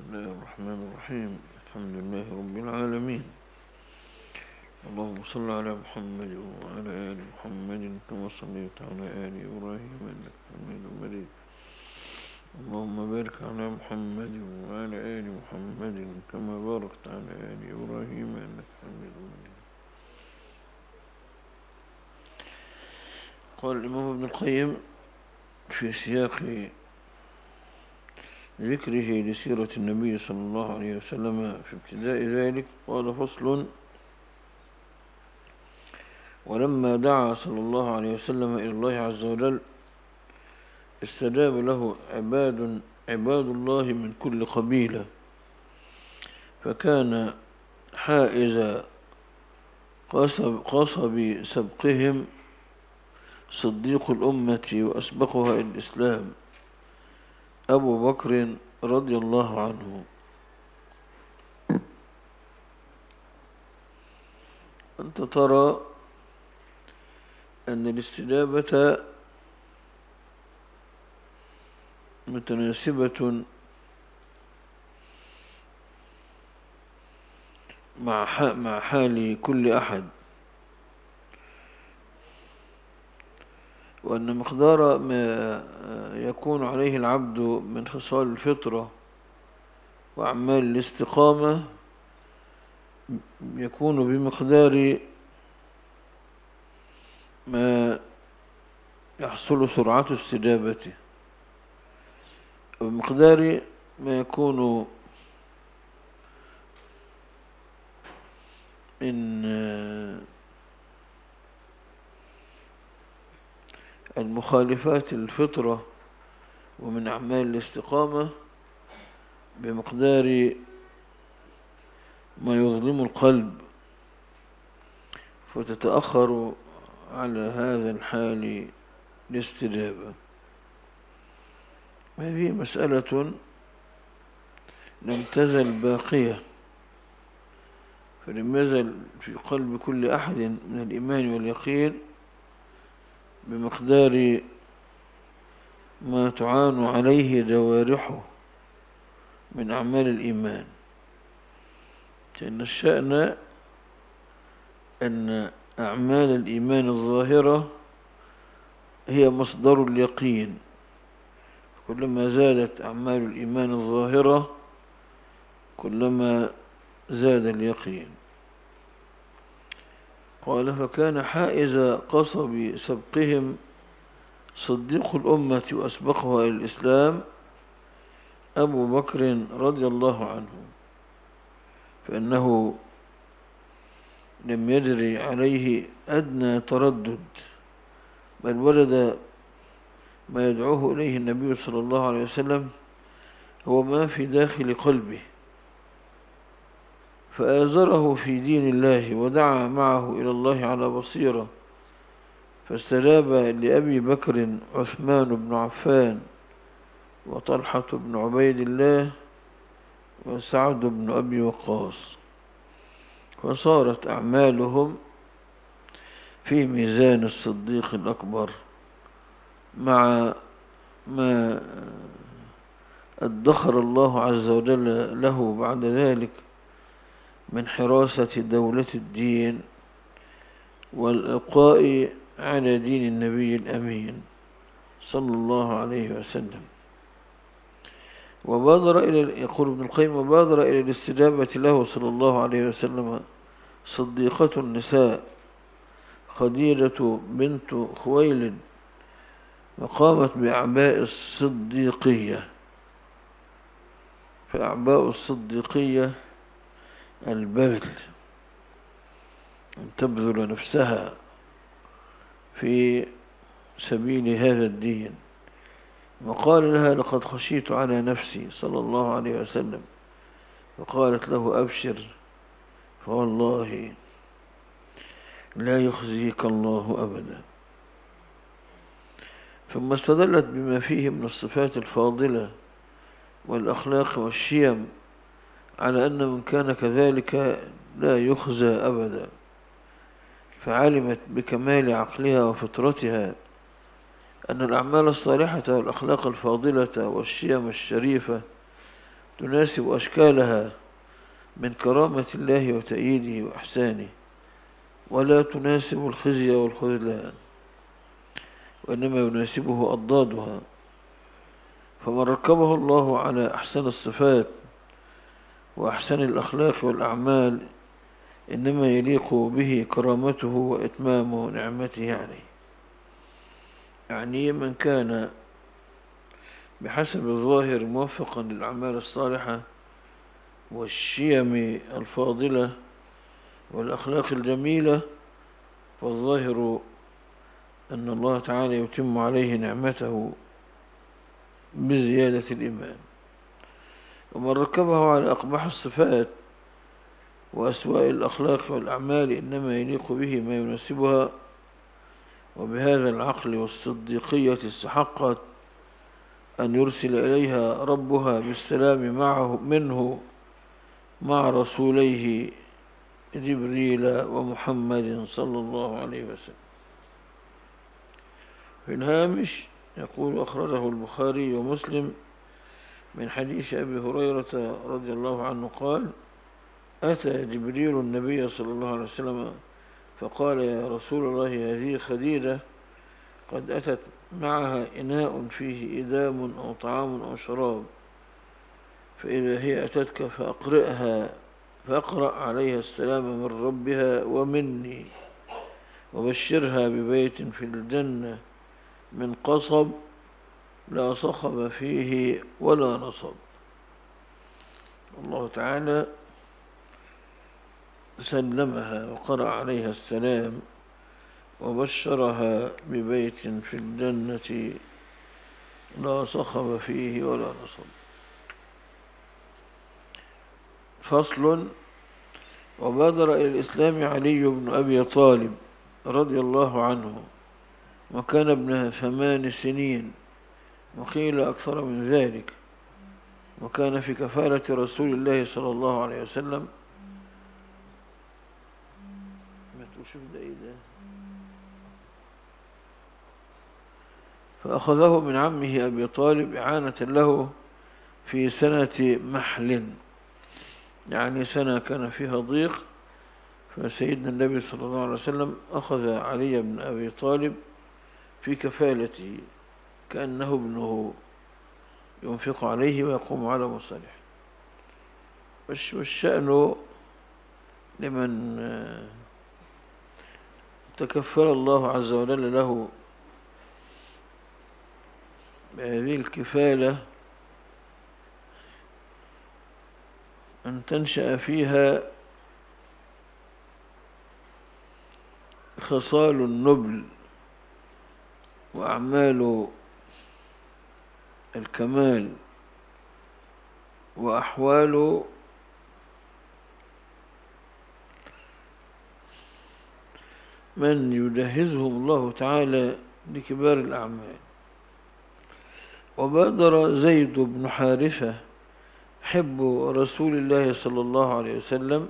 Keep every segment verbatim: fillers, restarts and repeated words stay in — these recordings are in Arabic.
الله الرحمن الرحيم. الحمد لله رب العالمين. اللهم صل على محمد وعلى آل محمد كما صليت على آل إبراهيم إنك حميد مجيد. اللهم بارك على محمد وعلى آل محمد كما باركت على آل إبراهيم إنك حميد مجيد. قال الإمام ابن القيم في سياق ذكره لسيرة النبي صلى الله عليه وسلم في ابتداء ذلك، قال: فصل: ولما دعا صلى الله عليه وسلم إلى الله عز وجل استجاب له عباد عباد الله من كل قبيلة، فكان حائز قصب, قصب سبقهم صديق الأمة وأسبقها إلى الإسلام أبو بكر رضي الله عنه. أنت ترى أن الاستجابة متناسبة مع مع حال كل أحد، وأن مقدار ما يكون عليه العبد من خصال الفطرة وأعمال الاستقامة يكون بمقدار ما يحصل سرعة استجابته، وبمقدار ما يكون من المخالفات الفطرة ومن أعمال الاستقامة بمقدار ما يظلم القلب، فتتأخر على هذا الحال الاستجابة. هذه مسألة لم تزل باقية، فلم يزل في قلب كل أحد من الإيمان واليقين بمقدار ما تعان عليه جوارحه من أعمال الإيمان. لأن الشأن أن أعمال الإيمان الظاهرة هي مصدر اليقين، كلما زادت أعمال الإيمان الظاهرة كلما زاد اليقين. قال: فكان حائز قصب سبقهم صديق الأمة وأسبقها إلى الإسلام أبو بكر رضي الله عنه، فإنه لم يجري عليه أدنى تردد، بل وجد ما يدعوه إليه النبي صلى الله عليه وسلم هو ما في داخل قلبه، فآزره في دين الله ودعا معه إلى الله على بصيرة، فاستجاب لأبي بكر عثمان بن عفان وطلحة بن عبيد الله وسعد بن أبي وقاص، فصارت أعمالهم في ميزان الصديق الأكبر مع ما ادخر الله عز وجل له بعد ذلك من حراسة دولة الدين والإبقاء على دين النبي الأمين صلى الله عليه وسلم. وبادر إلى يقول ابن القيم وبادر إلى الاستجابة له صلى الله عليه وسلم صديقة النساء خديجة بنت خويلد، وقامت بأعباء الصديقية. فأعباء الصديقية البذل، أن تبذل نفسها في سبيل هذا الدين. وقال لها: لقد خشيت على نفسي صلى الله عليه وسلم، وقالت له: أبشر، فوالله لا يخزيك الله أبدا. ثم استدلت بما فيه من الصفات الفاضلة والأخلاق والشيم على أن من كان كذلك لا يخزى أبدا، فعلمت بكمال عقلها وفطرتها أن الأعمال الصالحة والأخلاق الفاضلة والشيم الشريفة تناسب أشكالها من كرامة الله وتأييده وإحسانه، ولا تناسب الخزي والخذلان، وإنما يناسبه أضدادها. فمن ركبه الله على أحسن الصفات وأحسن الأخلاق والأعمال إنما يليق به كرامته وإتمام نعمته عليه. يعني من كان بحسب الظاهر موفقا للأعمال الصالحة والشيم الفاضلة والأخلاق الجميلة، فالظاهر أن الله تعالى يتم عليه نعمته بزيادة الإيمان. ومن ركبه على أقبح الصفات وأسواء الأخلاق والأعمال إنما يليق به ما يناسبها، وبهذا العقل والصديقية استحقت أن يرسل إليها ربها بالسلام معه منه مع رسوليه جبريل ومحمد صلى الله عليه وسلم. في الهامش يقول: أخرجه البخاري ومسلم من حديث أبي هريرة رضي الله عنه قال: أتى جبريل النبي صلى الله عليه وسلم فقال: يا رسول الله، هذه خديجة قد أتت معها إناء فيه إدام أو طعام أو شراب، فإذا هي أتتك فأقرئها فأقرأ عليها السلام من ربها ومني، وبشرها ببيت في الجنة من قصب لا صخب فيه ولا نصب. الله تعالى سلمها وقرأ عليها السلام وبشرها ببيت في الجنة لا صخب فيه ولا نصب. فصل: وبادر إلى الإسلام علي بن أبي طالب رضي الله عنه، وكان ابن ثمان سنين، وقيل أكثر من ذلك، وكان في كفالة رسول الله صلى الله عليه وسلم. ما تشوف ده إيه ده؟ فأخذه من عمه أبي طالب إعانة له في سنة محل، يعني سنة كان فيها ضيق، فسيدنا النبي صلى الله عليه وسلم أخذ علي بن أبي طالب في كفالته كأنه ابنه، ينفق عليه ويقوم على مصالحه. والشأن لمن تكفل الله عز وجل له بهذه الكفالة أن تنشأ فيها خصال النبل وأعمال الكمال وأحوال من يجهزهم الله تعالى لكبار الأعمال. وبادر زيد بن حارثة حب رسول الله صلى الله عليه وسلم،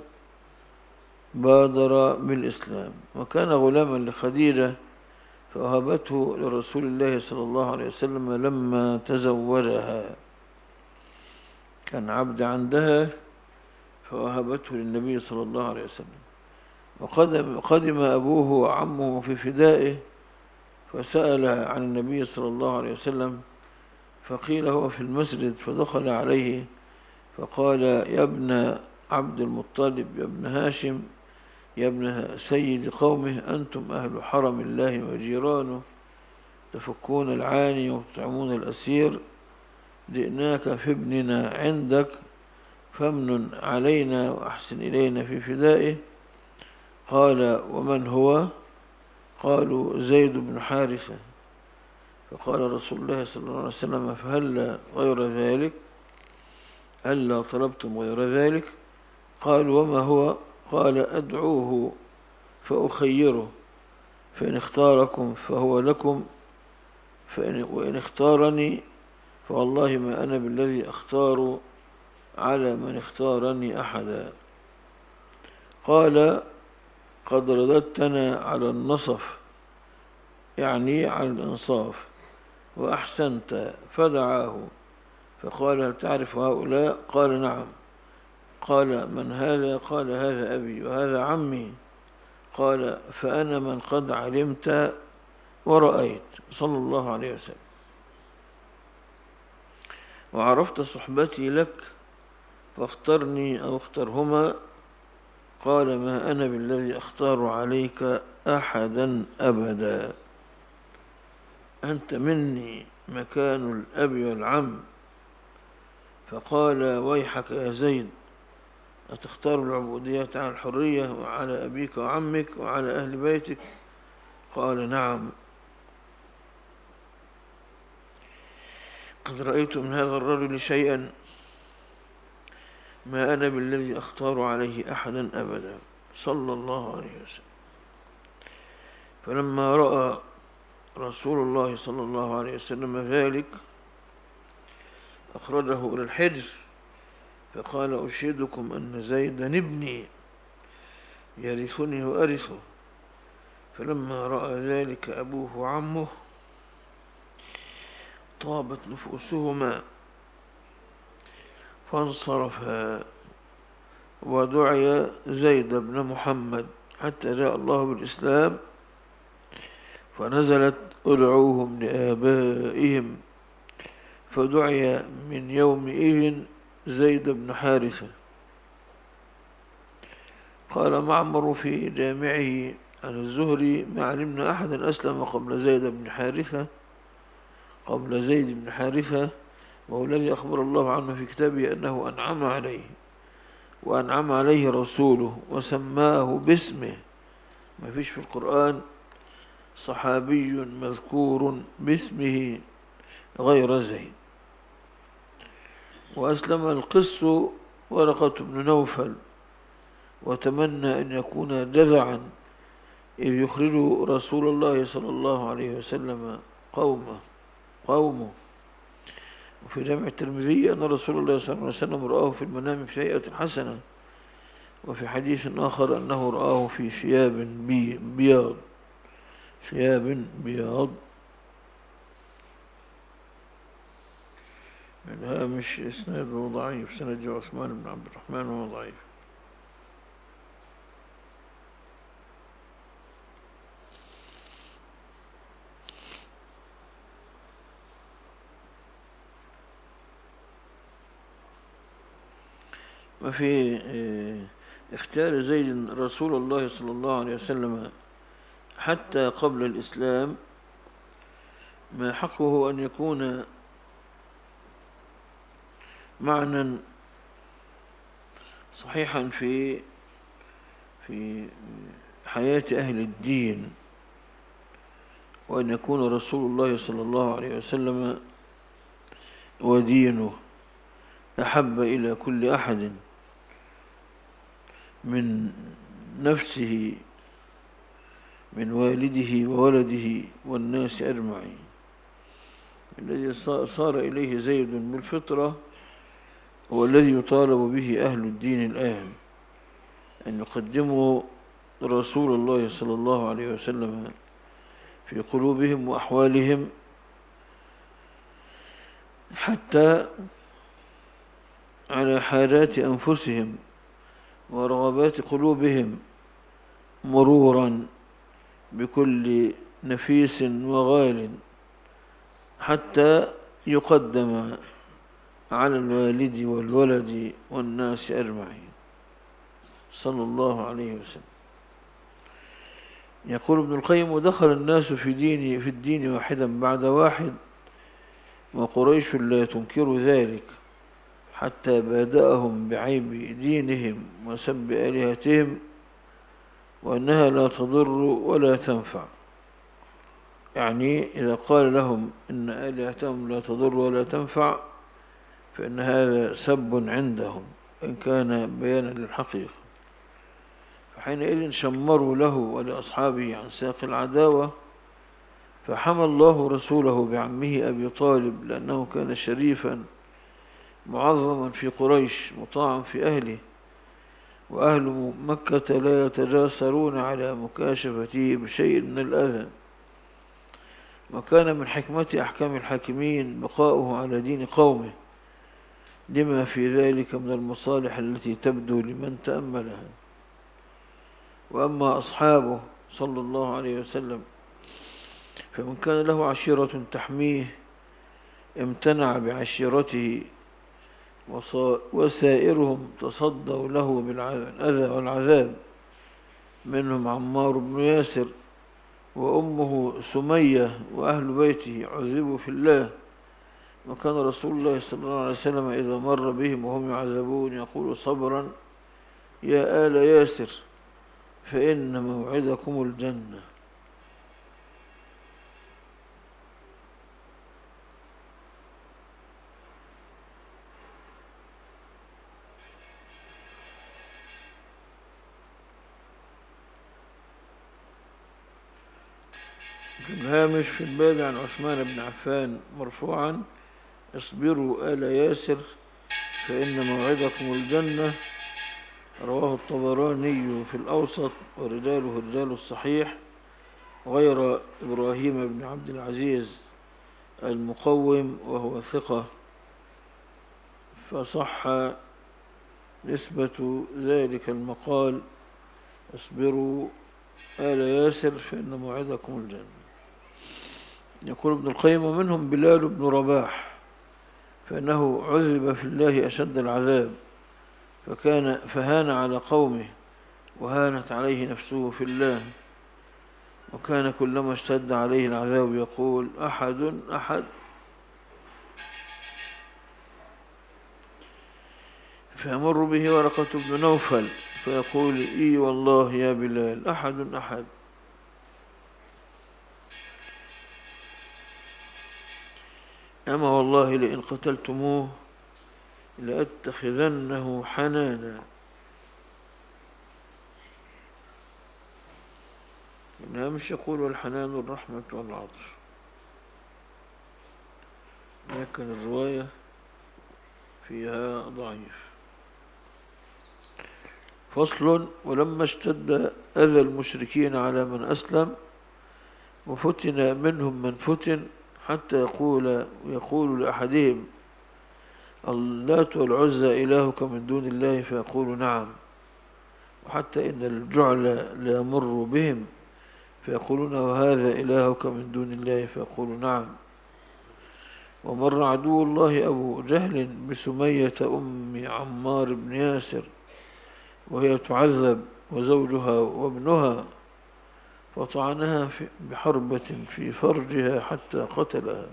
بادر بالإسلام، وكان غلاما لخديجة فوهبته لرسول الله صلى الله عليه وسلم لما تزوجها، كان عبد عندها فوهبته للنبي صلى الله عليه وسلم. وقدم قدم أبوه وعمه في فدائه فسأل عن النبي صلى الله عليه وسلم، فقيل هو في المسجد، فدخل عليه فقال: يا ابن عبد المطلب، يا ابن هاشم، يا ابن سيد قومه، أنتم أهل حرم الله وجيرانه، تفكون العاني وتطعمون الأسير، جئناك في ابننا عندك، فامنن علينا وأحسن إلينا في فدائه. قال: ومن هو؟ قالوا: زيد بن حارثة. فقال رسول الله صلى الله عليه وسلم: فهل غير ذلك؟ هل طلبتم غير ذلك؟ قالوا: وما هو؟ قال: أدعوه فأخيره، فإن اختاركم فهو لكم، فإن وإن اختارني فوالله ما أنا بالذي أختار على من اختارني أحدا. قال: قد رددتنا على النصف، يعني على الإنصاف، وأحسنت. فدعاه فقال هل تعرف هؤلاء؟ قال نعم. قال من هذا؟ قال هذا أبي وهذا عمي. قال فأنا من قد علمت ورأيت صلى الله عليه وسلم، وعرفت صحبتي لك فاخترني أو اخترهما. قال ما أنا بالذي أختار عليك أحدا أبدا، أنت مني مكان الأب والعم. فقال ويحك يا زيد، أتختار العبودية على الحرية وعلى أبيك وعمك وعلى أهل بيتك؟ قال نعم. قد رأيت من هذا الرجل شيئا ما أنا بالذي أختار عليه أحدا أبدا صلى الله عليه وسلم. فلما رأى رسول الله صلى الله عليه وسلم ذلك أخرجه إلى الحجر فقال أشهدكم أن زيدا ابني يرثني وأرثه. فلما رأى ذلك أبوه وعمه طابت نفوسهما فانصرفا، ودعي زيد بن محمد حتى جاء الله بالإسلام، فنزلت ادعوهم لآبائهم، فدعي من يومئذ زيد بن حارثة. قال معمر في جامعه عن الزهري ما علمنا أحدا أسلم قبل زيد بن حارثة قبل زيد بن حارثة، وهو الذي أخبر الله عنه في كتابه أنه أنعم عليه وأنعم عليه رسوله وسماه باسمه. ما فيش في القرآن صحابي مذكور باسمه غير زيد. وأسلم القس ورقة بن نوفل وتمنى أن يكون جذعا إذ يخرج رسول الله صلى الله عليه وسلم قومه قومه وفي جامع الترمذي أن رسول الله صلى الله عليه وسلم رآه في المنام في هيئة حسنة، وفي حديث آخر أنه رآه في ثياب بي بياض ثياب بياض. الهامش إسناده ضعيف، سند عثمان بن عبد الرحمن وهو ضعيف. وفي اختيار زيد رسول الله صلى الله عليه وسلم حتى قبل الإسلام ما حقه أن يكون معنى صحيحا في في حياة أهل الدين، وأن يكون رسول الله صلى الله عليه وسلم ودينه أحب إلى كل أحد من نفسه من والده وولده والناس أجمعين. الذي صار إليه زيد بالفطرة هو الذي يطالب به أهل الدين الآن، أن يقدموا رسول الله صلى الله عليه وسلم في قلوبهم وأحوالهم حتى على حاجات أنفسهم ورغبات قلوبهم، مرورا بكل نفيس وغال، حتى يقدم على الوالد والولد والناس أجمعين صلى الله عليه وسلم. يقول ابن القيم ودخل الناس في دين في الدين واحدا بعد واحد، وقريش لا تنكر ذلك حتى بادأهم بعيب دينهم وسب آلهتهم وأنها لا تضر ولا تنفع. يعني إذا قال لهم إن آلهتهم لا تضر ولا تنفع فإن هذا سب عندهم إن كان بيانا للحقيقة. فحينئذ شمروا له ولأصحابه عن ساق العداوة، فحمى الله رسوله بعمه أبي طالب لأنه كان شريفا معظما في قريش مطاعا في أهله، وأهل مكة لا يتجاسرون على مكاشفته بشيء من الأذى. وكان من حكمة أحكام الحاكمين بقاؤه على دين قومه لما في ذلك من المصالح التي تبدو لمن تأملها. وأما أصحابه صلى الله عليه وسلم فمن كان له عشيرة تحميه امتنع بعشيرته، وسائرهم تصدوا له بالأذى والعذاب، منهم عمار بن ياسر وأمه سمية وأهل بيته عذبوا في الله. وكان رسول الله صلى الله عليه وسلم إذا مر بهم وهم يعذبون يقول: صبرا يا آل ياسر فإن موعدكم الجنة. في الهامش في الباب عن عثمان بن عفان مرفوعا: اصبروا آل ياسر فإن موعدكم الجنة. رواه الطبراني في الأوسط ورجاله رجال الصحيح غير إبراهيم بن عبد العزيز المقوم وهو ثقة، فصح نسبة ذلك المقال: اصبروا آل ياسر فإن موعدكم الجنة. يقول ابن القيم: ومنهم بلال بن رباح، فإنه عذب في الله أشد العذاب، فكان فهان على قومه وهانت عليه نفسه في الله، وكان كلما اشتد عليه العذاب يقول: أحد أحد. فيمر به ورقة بن نوفل فيقول: إي والله يا بلال أحد أحد. أما والله لئن قتلتموه لأتخذنه حنانا. إنها مش يقول: والحنان الرحمة والعطف، لكن الرواية فيها ضعيف. فصل: ولما اشتد أذى المشركين على من أسلم وفتن منهم من فتن، حتى يقول يقول لأحدهم: اللات والعزى إلهك من دون الله، فيقول: نعم. وحتى إن الجعل ليمر بهم فيقولون: وهذا إلهك من دون الله، فيقول: نعم. ومر عدو الله أبو جهل بسمية أم عمار بن ياسر وهي تعذب وزوجها وابنها، فطعنها بحربة في فرجها حتى قتلها.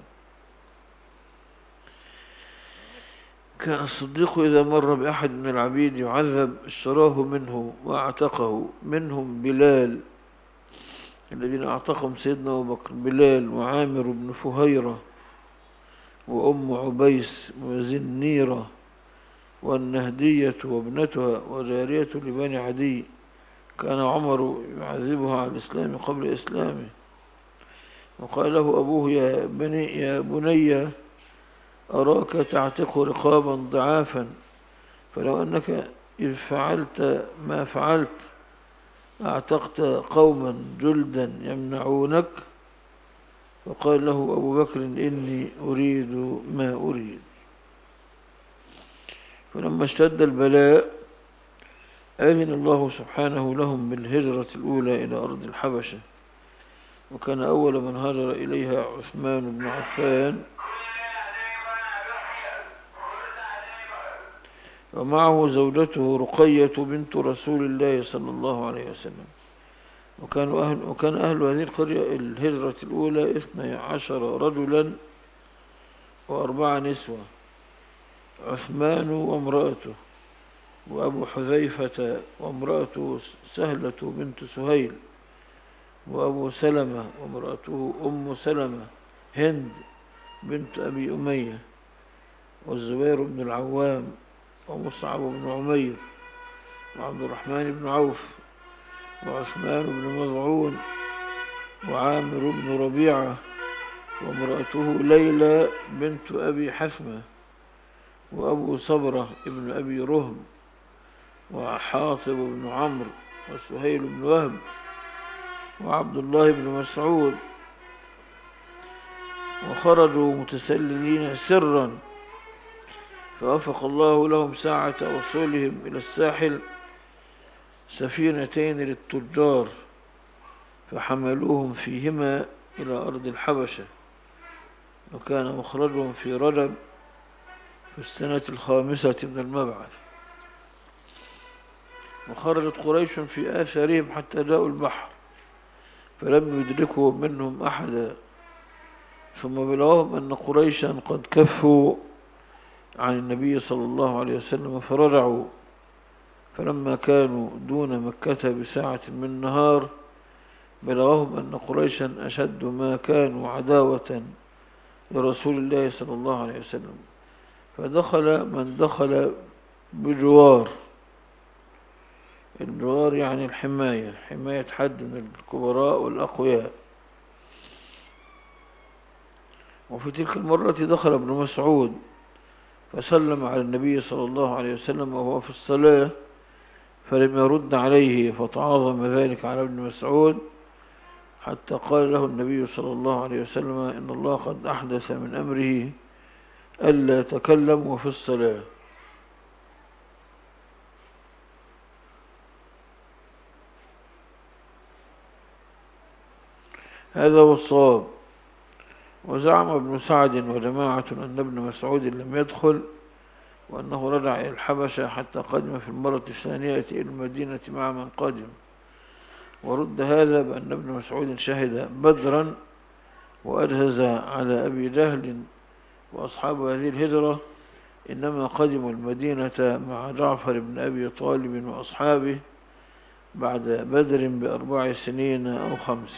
كان الصديق إذا مر بأحد من العبيد يعذب اشتراه منه وأعتقه. منهم بلال الذين أعتقهم سيدنا أبو بكر: بلال وعامر بن فهيرة وأم عبيس وزنيرة والنهدية وابنتها وجارية لبني عدي. كان عمر يعذبها على الإسلام قبل إسلامه، وقال له أبوه: يا بني, يا بني أراك تعتق رقابا ضعافا، فلو أنك إذ فعلت ما فعلت أعتقت قوما جلدا يمنعونك. فقال له أبو بكر: إني أريد ما أريد. فلما اشتد البلاء أذن الله سبحانه لهم بالهجرة الأولى إلى أرض الحبشة، وكان أول من هاجر إليها عثمان بن عفان، ومعه زوجته رقية بنت رسول الله صلى الله عليه وسلم. وكان أهل, وكان أهل هذه القرية الهجرة الأولى اثني عشر رجلا وأربعة نسوة: عثمان وامرأته، وأبو حذيفة وامرأته سهلة بنت سهيل، وأبو سلمة وامرأته أم سلمة هند بنت أبي أمية، والزبير بن العوام ومصعب بن عمير وعبد الرحمن بن عوف وعثمان بن مظعون وعامر بن ربيعة وامرأته ليلى بنت أبي حثمة، وأبو صبرة ابن أبي رهم وحاطب بن عمرو وسهيل بن وهب وعبد الله بن مسعود. وخرجوا متسللين سرا فوفق الله لهم ساعة وصولهم إلى الساحل سفينتين للتجار فحملوهم فيهما إلى أرض الحبشة، وكان مخرجهم في رجب في السنة الخامسة من المبعث. وخرجت قريش في آثارهم حتى جاءوا البحر فلم يدركوا منهم أحدا، ثم بلغهم أن قريشا قد كفوا عن النبي صلى الله عليه وسلم فرجعوا، فلما كانوا دون مكة بساعة من نهار بلغهم أن قريشا أشد ما كانوا عداوة لرسول الله صلى الله عليه وسلم، فدخل من دخل بجوار. الجوار يعني الحماية، حماية حد من الكبراء والأقوياء. وفي تلك المرة دخل ابن مسعود فسلم على النبي صلى الله عليه وسلم وهو في الصلاة فلم يرد عليه، فتعاظم ذلك على ابن مسعود حتى قال له النبي صلى الله عليه وسلم: إن الله قد أحدث من أمره ألا تكلم وفي الصلاة. هذا هو الصواب. وزعم ابن سعد وجماعة أن ابن مسعود لم يدخل وأنه رجع إلى الحبشة حتى قدم في المرة الثانية إلى المدينة مع من قدم، ورد هذا بأن ابن مسعود شهد بدرا وأجهز على أبي جهل وأصحاب هذه الهجرة، إنما قدموا المدينة مع جعفر بن أبي طالب وأصحابه بعد بدر بأربع سنين أو خمس.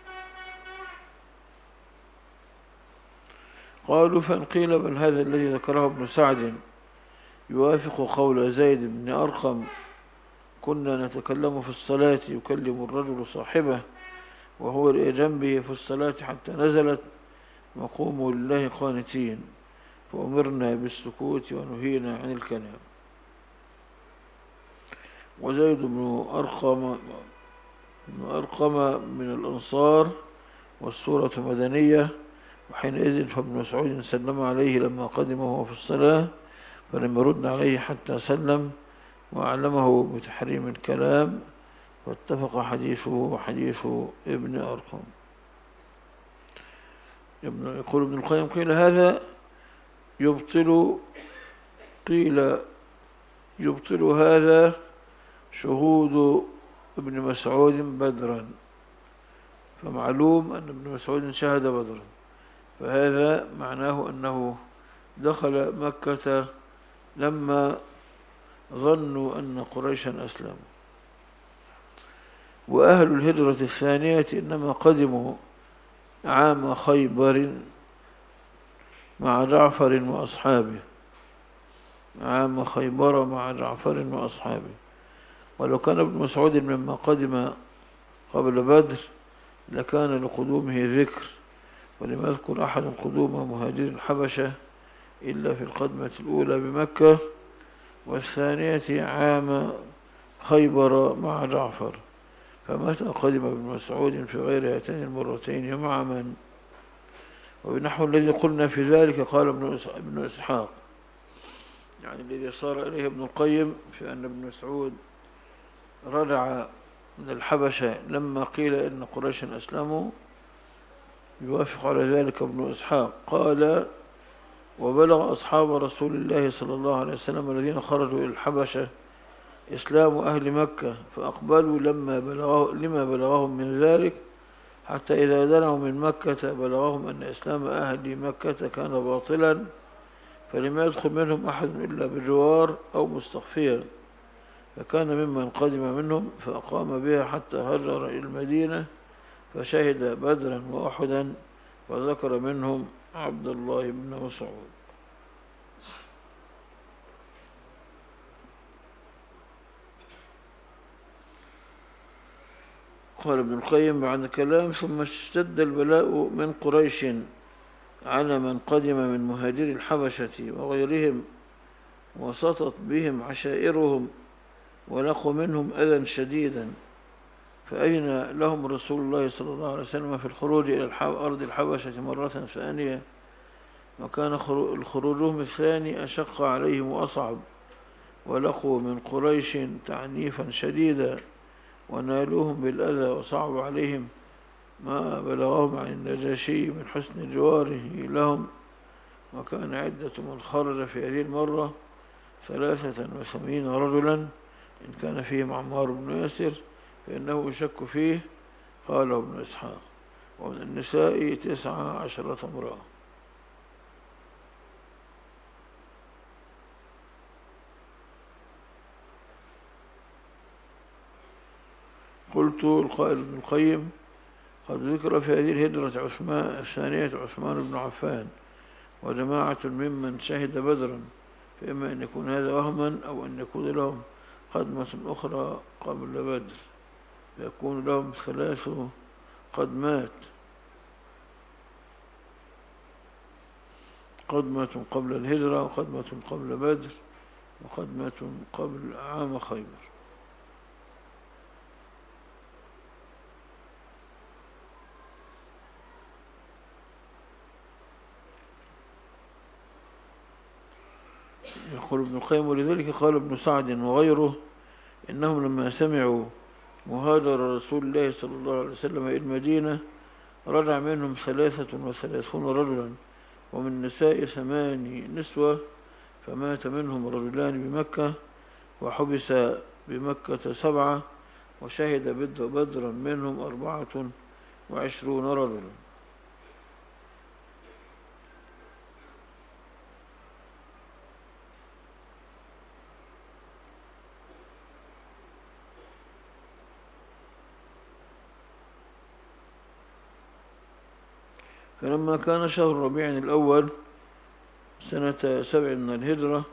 قالوا: فإن قيل بل هذا الذي ذكره ابن سعد يوافق قول زيد بن أرقم: كنا نتكلم في الصلاة يكلم الرجل صاحبه وهو لجنبه في الصلاة حتى نزلت: وقوموا لله قانتين، فأمرنا بالسكوت ونهينا عن الكلام. وزيد بن أرقم بن أرقم من الأنصار والسورة مدنية، وحينئذ فابن مسعود سلم عليه لما قدم وهو في الصلاة فلم يرد عليه حتى سلم وأعلمه بتحريم الكلام، واتفق حديثه وحديث ابن أرقم. يقول ابن القيم: قيل هذا يبطل قيل يبطل هذا شهود ابن مسعود بدرا، فمعلوم أن ابن مسعود شهد بدرا، فهذا معناه أنه دخل مكة لما ظنوا أن قريشا أسلموا. وأهل الهجرة الثانية إنما قدموا عام خيبر مع جعفر وأصحابه عام خيبر مع جعفر وأصحابه. ولو كان ابن مسعود مما قدم قبل بدر لكان لقدومه ذكر، ولم يذكر أحد قدوم مهاجر الحبشة إلا في القدمة الأولى بمكة والثانية عام خيبر مع جعفر، فمتى قدم ابن مسعود في غير هاتين المرتين مع من؟ وبنحو الذي قلنا في ذلك قال ابن إسحاق، يعني الذي صار إليه ابن القيم في أن ابن مسعود رجع من الحبشة لما قيل إن قريشا أسلموا، يوافق على ذلك ابن إسحاق. قال: وبلغ أصحاب رسول الله صلى الله عليه وسلم الذين خرجوا إلى الحبشة إسلام أهل مكة فأقبلوا لما بلغه لما بلغهم من ذلك، حتى إذا دنوا من مكة بلغهم أن إسلام أهل مكة كان باطلا، فلم يدخل منهم أحد إلا بجوار أو مستخفيا، فكان ممن قدم منهم فأقام بها حتى هجر إلى المدينة فشهد بدرا وأحدا، وذكر منهم عبد الله بن مسعود. قال ابن القيم بعد كلام: ثم اشتد البلاء من قريش على من قدم من مهاجر الحبشة وغيرهم، وسطت بهم عشائرهم ولقوا منهم أذى شديدا، فأين لهم رسول الله صلى الله عليه وسلم في الخروج إلى أرض الحبشة مرة ثانية وكان خروجهم الثاني أشق عليهم وأصعب، ولقوا من قريش تعنيفا شديدا ونالوهم بالأذى وصعب عليهم ما بلغهم عن النجاشي من حسن جواره لهم. وكان عدة من خرج في هذه المرة ثلاثة وثمانين رجلا، إن كان فيهم عمار بن ياسر فإنه يشك فيه، قاله ابن إسحاق. ومن النساء تسعة عشرة امرأة. قلت القائل ابن القيم: قد ذكر في هذه الهجرة عثمان الثانية عثمان بن عفان وجماعة ممن شهد بدرا، فإما أن يكون هذا وهما أو أن يكون لهم قدمة أخرى قبل بدر، فيكون لهم ثلاث قدمات: قدمة قبل الهجرة، وقدمة قبل بدر، وقدمة قبل عام خيبر. يقول ابن القيم: ولذلك قال ابن سعد وغيره إنهم لما سمعوا مهاجر رسول الله صلى الله عليه وسلم إلى المدينة رجع منهم ثلاثة وثلاثون رجلا، ومن النساء ثماني نسوة، فمات منهم رجلان بمكة، وحبس بمكة سبعة، وشهد بدرا منهم أربعة وعشرون رجلا. فلما كان شهر ربيع الأول سنة سبع من الهجرة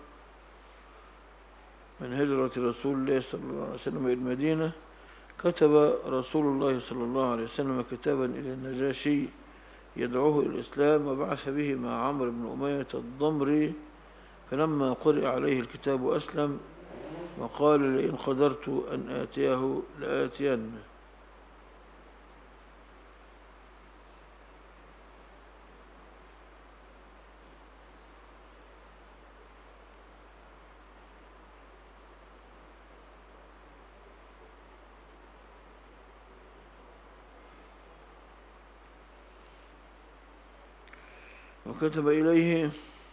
من هجرة رسول الله صلى الله عليه وسلم إلى المدينة، كتب رسول الله صلى الله عليه وسلم كتابا إلى النجاشي يدعوه إلى الإسلام، وبعث به مع عمرو بن أمية الضمري. فلما قرئ عليه الكتاب أسلم، وقال: لئن قدرت أن آتيه لآتين. وكتب إليه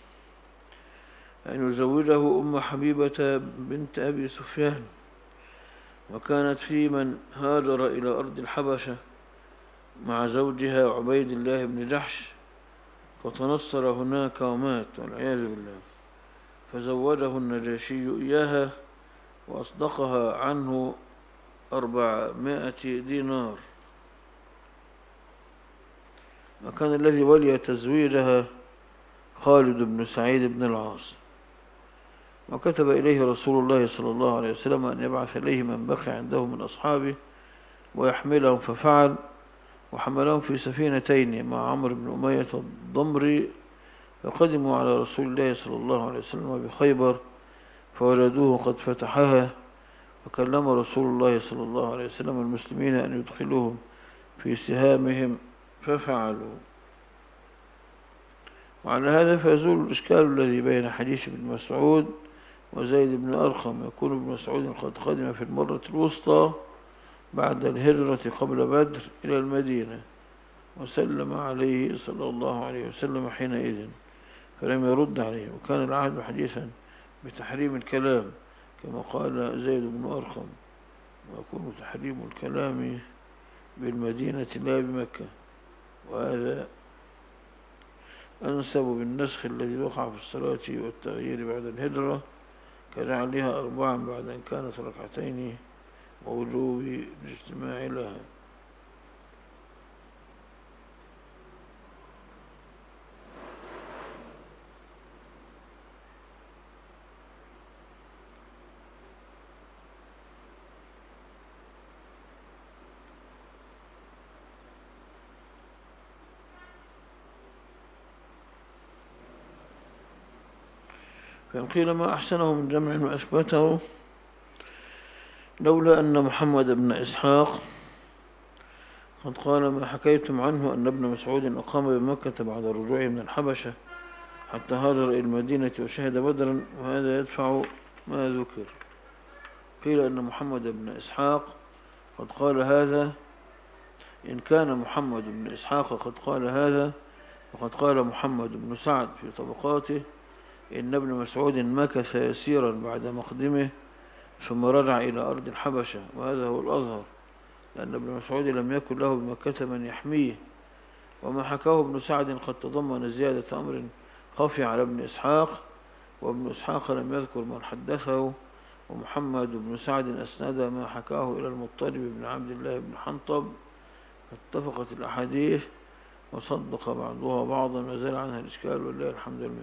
أن يزوجه أم حبيبة بنت أبي سفيان، وكانت في من هاجر إلى أرض الحبشة مع زوجها عبيد الله بن جحش، فتنصر هناك ومات والعياذ بالله، فزوجه النجاشي إياها وأصدقها عنه أربعمائة دينار. وكان الذي ولي تزويجها خالد بن سعيد بن العاص. وكتب إليه رسول الله صلى الله عليه وسلم أن يبعث إليه من بقي عنده من أصحابه ويحملهم، ففعل، وحملهم في سفينتين مع عمرو بن أمية الضمري، فقدموا على رسول الله صلى الله عليه وسلم بخيبر، فوجدوه قد فتحها، فكلم رسول الله صلى الله عليه وسلم المسلمين أن يدخلوهم في سهامهم، ففعلوا. وعلى هذا فيزول الإشكال الذي بين حديث ابن مسعود وزيد بن أرقم. يكون ابن مسعود قد قدم في المرة الوسطى بعد الهجرة قبل بدر إلى المدينة، وسلم عليه صلى الله عليه وسلم حينئذ، فلم يرد عليه. وكان العهد حديثا بتحريم الكلام كما قال زيد بن أرقم، ويكون تحريم الكلام بالمدينة لا بمكة، وهذا أنسب بالنسخ الذي وقع في الصلاة والتغيير بعد الهجرة، كجعلها أربعا بعد أن كانت ركعتين ووجوب الاجتماع لها. فإن قيل ما أحسنه من جمع وأثبته، لولا أن محمد بن إسحاق قد قال ما حكيتم عنه أن ابن مسعود أقام بمكة بعد رجوعه من الحبشة حتى هاجر إلى المدينة وشهد بدرا، وهذا يدفع ما ذكر. قيل أن محمد بن إسحاق قد قال هذا. إن كان محمد بن إسحاق قد قال هذا، وقد قال محمد بن سعد في طبقاته إن ابن مسعود مكث يسيرا بعد مقدمه ثم رجع إلى أرض الحبشة، وهذا هو الأظهر، لأن ابن مسعود لم يكن له بمكة من يحميه. وما حكاه ابن سعد قد تضمن زيادة أمر خفي على ابن إسحاق، وابن إسحاق لم يذكر من حدثه، ومحمد بن سعد أسند ما حكاه إلى المطلب بن عبد الله بن حنطب، فاتفقت الأحاديث وصدق بعضها بعضا وزال عنها الإشكال، والله الحمد لله.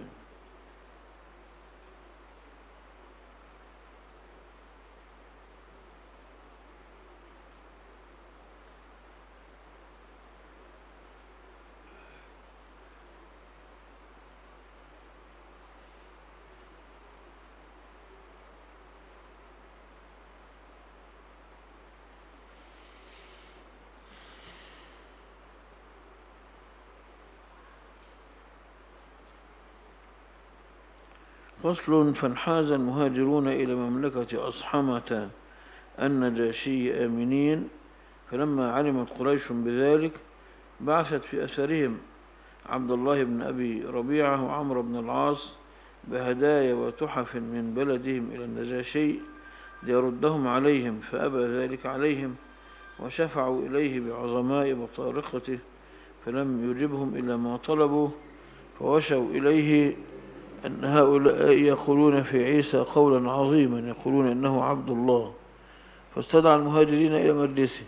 فصل. فانحاز المهاجرون إلى مملكة أصحمة النجاشي آمنين، فلما علمت قريش بذلك بعثت في أثرهم عبد الله بن أبي ربيعة وعمر بن العاص بهدايا وتحف من بلدهم إلى النجاشي ليردهم عليهم، فأبى ذلك عليهم، وشفعوا إليه بعظماء بطارقته فلم يجبهم إلا ما طلبوا، فوشوا إليه أن هؤلاء يقولون في عيسى قولا عظيما، يقولون إنه عبد الله، فاستدعى المهاجرين إلى مجلسه،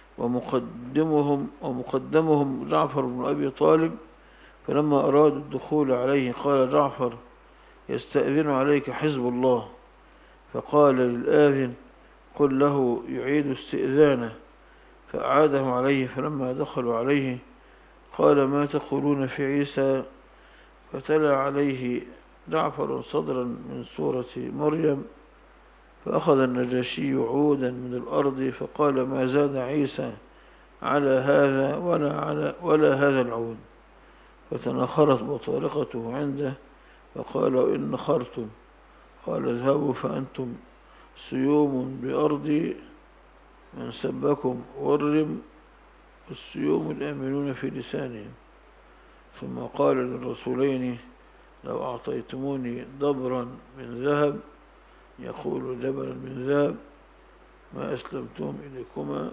ومقدمهم, ومقدمهم جعفر بن أبي طالب، فلما أرادوا الدخول عليه قال جعفر يستأذن عليك حزب الله، فقال للآذن قل له يعيد استئذانه، فأعاده عليه، فلما دخلوا عليه قال ما تقولون في عيسى، فتلا عليه جعفر صدرا من سورة مريم، فأخذ النجاشي عودا من الأرض فقال ما زاد عيسى على هذا ولا, على ولا هذا العود، فتنخرت بطارقته عنده فقال إن خرتم، قال اذهبوا فأنتم سيوم بأرض من سبكم ورم، السيوم الآمنون في لسانهم. ثم قال للرسولين لو أعطيتموني دبرا من ذهب، يقول جبلا من ذهب، ما أسلمتم إليكما.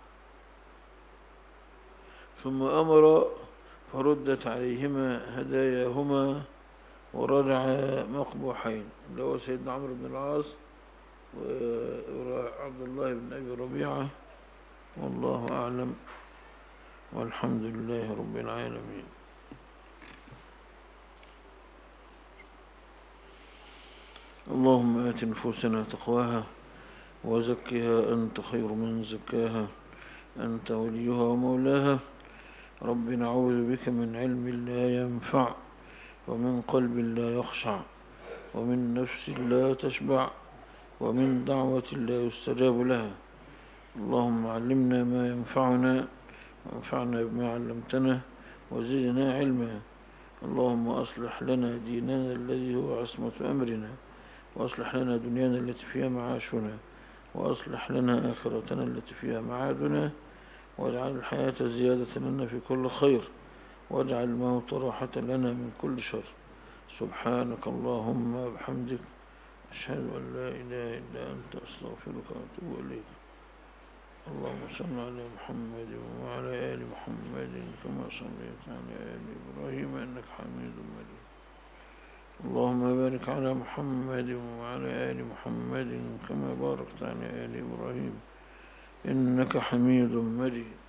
ثم أمر فردت عليهما هداياهما ورجعا مقبوحين، اللي هو سيدنا عمرو بن العاص وعبد الله بن أبي ربيعة، والله أعلم، والحمد لله رب العالمين. اللهم آت نفوسنا تقواها وزكها أنت خير من زكاها، أنت وليها ومولاها. رب نعوذ بك من علم لا ينفع، ومن قلب لا يخشع، ومن نفس لا تشبع، ومن دعوة لا يستجاب لها. اللهم علمنا ما ينفعنا، وانفعنا بما علمتنا، وزدنا علما. اللهم أصلح لنا ديننا الذي هو عصمة أمرنا، وأصلح لنا دنيانا التي فيها معاشنا، وأصلح لنا آخرتنا التي فيها معادنا، واجعل الحياة زيادة لنا في كل خير، واجعل الموت راحة لنا من كل شر. سبحانك اللهم وبحمدك، أشهد أن لا إله إلا أنت، أستغفرك وأتوب إليك. اللهم صل على محمد وعلى آل محمد كما صليت على آل إبراهيم إنك حميد مجيد. اللهم بارك على محمد وعلى آل محمد كما باركت على آل إبراهيم إنك حميد مجيد.